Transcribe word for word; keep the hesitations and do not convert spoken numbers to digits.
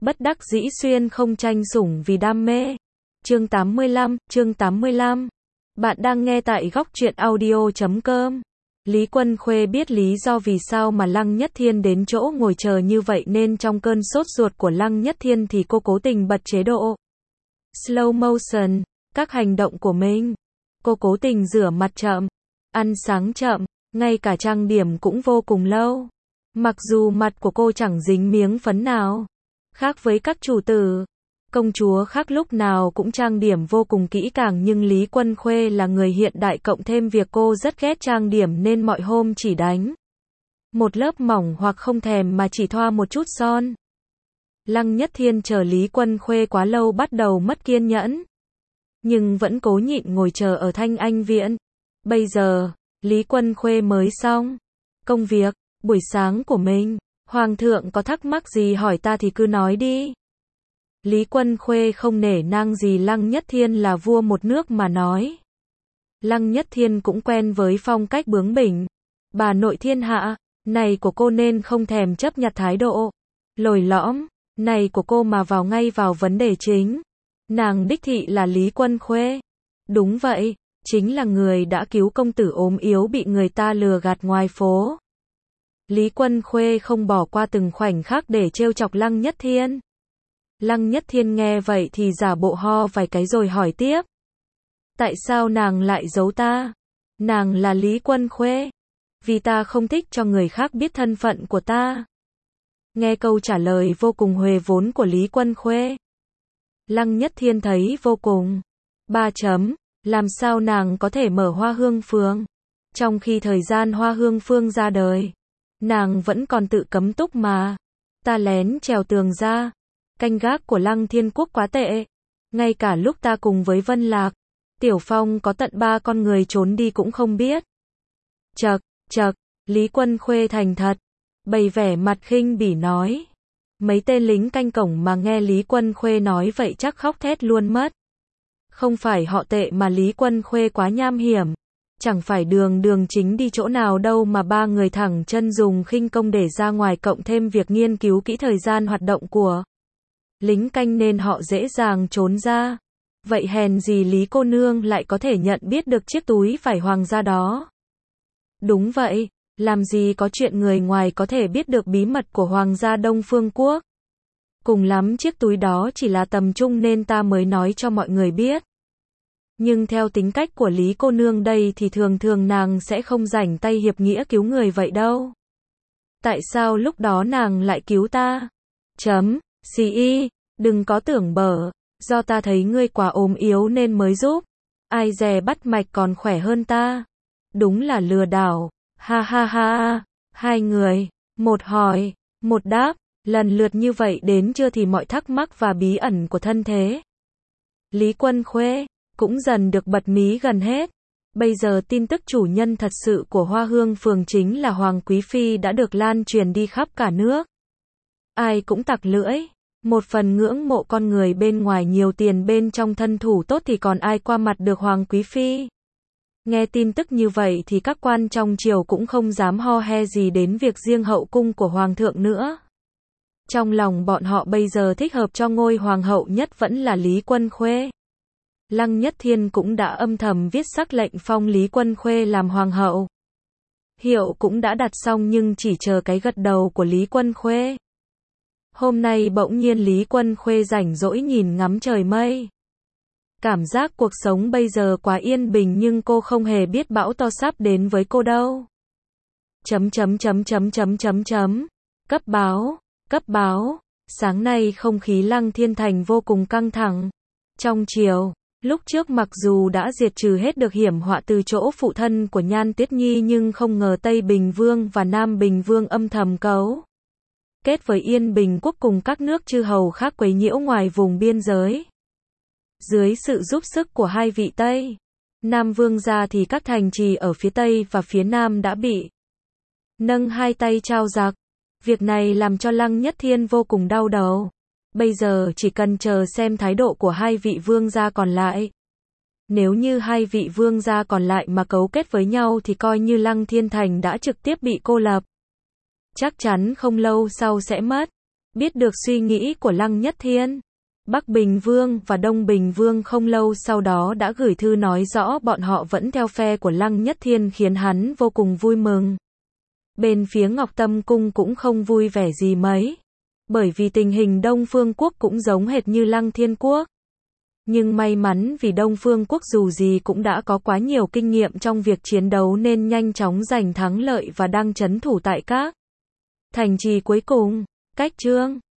Bất đắc dĩ xuyên không tranh sủng vì đam mê. Chương tám mươi lăm, chương tám mươi lăm. Bạn đang nghe tại góc truyện audio chấm com. Lý Quân Khuê biết lý do vì sao mà Lăng Nhất Thiên đến chỗ ngồi chờ như vậy nên trong cơn sốt ruột của Lăng Nhất Thiên thì cô cố tình bật chế độ slow motion, các hành động của mình. Cô cố tình rửa mặt chậm, ăn sáng chậm, ngay cả trang điểm cũng vô cùng lâu. Mặc dù mặt của cô chẳng dính miếng phấn nào. Khác với các chủ tử, công chúa khác lúc nào cũng trang điểm vô cùng kỹ càng, nhưng Lý Quân Khuê là người hiện đại cộng thêm việc cô rất ghét trang điểm nên mọi hôm chỉ đánh một lớp mỏng hoặc không thèm mà chỉ thoa một chút son. Lăng Nhất Thiên chờ Lý Quân Khuê quá lâu bắt đầu mất kiên nhẫn, nhưng vẫn cố nhịn ngồi chờ ở Thanh Anh Viện. Bây giờ, Lý Quân Khuê mới xong công việc buổi sáng của mình. Hoàng thượng có thắc mắc gì hỏi ta thì cứ nói đi. Lý Quân Khuê không nể nang gì Lăng Nhất Thiên là vua một nước mà nói. Lăng Nhất Thiên cũng quen với phong cách bướng bỉnh, bà nội thiên hạ này của cô nên không thèm chấp nhặt thái độ lồi lõm này của cô mà vào ngay vào vấn đề chính. Nàng đích thị là Lý Quân Khuê. Đúng vậy, chính là người đã cứu công tử ốm yếu bị người ta lừa gạt ngoài phố. Lý Quân Khuê không bỏ qua từng khoảnh khắc để trêu chọc Lăng Nhất Thiên. Lăng Nhất Thiên nghe vậy thì giả bộ ho vài cái rồi hỏi tiếp. Tại sao nàng lại giấu ta? Nàng là Lý Quân Khuê. Vì ta không thích cho người khác biết thân phận của ta. Nghe câu trả lời vô cùng huề vốn của Lý Quân Khuê, Lăng Nhất Thiên thấy vô cùng ba chấm. Làm sao nàng có thể mở Hoa Hương Phường? Trong khi thời gian Hoa Hương Phường ra đời, nàng vẫn còn tự cấm túc mà. Ta lén trèo tường ra. Canh gác của Lăng Thiên Quốc quá tệ. Ngay cả lúc ta cùng với Vân Lạc, Tiểu Phong có tận ba con người trốn đi cũng không biết. Chậc, chậc, Lý Quân Khuê thành thật, bày vẻ mặt khinh bỉ nói. Mấy tên lính canh cổng mà nghe Lý Quân Khuê nói vậy chắc khóc thét luôn mất. Không phải họ tệ mà Lý Quân Khuê quá nham hiểm. Chẳng phải đường đường chính đi chỗ nào đâu mà ba người thẳng chân dùng khinh công để ra ngoài, cộng thêm việc nghiên cứu kỹ thời gian hoạt động của lính canh nên họ dễ dàng trốn ra. Vậy hèn gì Lý cô nương lại có thể nhận biết được chiếc túi vải hoàng gia đó? Đúng vậy, làm gì có chuyện người ngoài có thể biết được bí mật của Hoàng gia Đông Phương Quốc. Cùng lắm chiếc túi đó chỉ là tầm trung nên ta mới nói cho mọi người biết. Nhưng theo tính cách của Lý cô nương đây thì thường thường nàng sẽ không rảnh tay hiệp nghĩa cứu người vậy đâu. Tại sao lúc đó nàng lại cứu ta? Chấm, xì y, đừng có tưởng bở, do ta thấy ngươi quá ốm yếu nên mới giúp. Ai dè bắt mạch còn khỏe hơn ta. Đúng là lừa đảo, ha ha ha. Hai người, một hỏi, một đáp, lần lượt như vậy đến chưa thì mọi thắc mắc và bí ẩn của thân thế Lý Quân Khuê cũng dần được bật mí gần hết. Bây giờ tin tức chủ nhân thật sự của Hoa Hương Phường chính là Hoàng Quý Phi đã được lan truyền đi khắp cả nước. Ai cũng tặc lưỡi. Một phần ngưỡng mộ con người bên ngoài nhiều tiền bên trong thân thủ tốt thì còn ai qua mặt được Hoàng Quý Phi. Nghe tin tức như vậy thì các quan trong triều cũng không dám ho he gì đến việc riêng hậu cung của Hoàng thượng nữa. Trong lòng bọn họ bây giờ thích hợp cho ngôi Hoàng hậu nhất vẫn là Lý Quân Khuê. Lăng Nhất Thiên cũng đã âm thầm viết sắc lệnh phong Lý Quân Khuê làm Hoàng hậu. Hiệu cũng đã đặt xong nhưng chỉ chờ cái gật đầu của Lý Quân Khuê. Hôm nay bỗng nhiên Lý Quân Khuê rảnh rỗi nhìn ngắm trời mây. Cảm giác cuộc sống bây giờ quá yên bình nhưng cô không hề biết bão to sắp đến với cô đâu. Chấm chấm chấm chấm chấm chấm chấm. Cấp báo, cấp báo. Sáng nay không khí Lăng Thiên Thành vô cùng căng thẳng. Trong triều, lúc trước mặc dù đã diệt trừ hết được hiểm họa từ chỗ phụ thân của Nhan Tuyết Nhi nhưng không ngờ Tây Bình Vương và Nam Bình Vương âm thầm cấu kết với Yên Bình Quốc cùng các nước chư hầu khác quấy nhiễu ngoài vùng biên giới. Dưới sự giúp sức của hai vị Tây Nam Vương gia thì các thành trì ở phía Tây và phía Nam đã bị nâng hai tay trao giặc. Việc này làm cho Lăng Nhất Thiên vô cùng đau đầu. Bây giờ chỉ cần chờ xem thái độ của hai vị vương gia còn lại. Nếu như hai vị vương gia còn lại mà cấu kết với nhau thì coi như Lăng Thiên Thành đã trực tiếp bị cô lập. Chắc chắn không lâu sau sẽ mất. Biết được suy nghĩ của Lăng Nhất Thiên, Bắc Bình Vương và Đông Bình Vương không lâu sau đó đã gửi thư nói rõ bọn họ vẫn theo phe của Lăng Nhất Thiên, khiến hắn vô cùng vui mừng. Bên phía Ngọc Tâm Cung cũng không vui vẻ gì mấy, bởi vì tình hình Đông Phương Quốc cũng giống hệt như Lăng Thiên Quốc. Nhưng may mắn vì Đông Phương Quốc dù gì cũng đã có quá nhiều kinh nghiệm trong việc chiến đấu nên nhanh chóng giành thắng lợi và đang trấn thủ tại các thành trì cuối cùng. Cách chương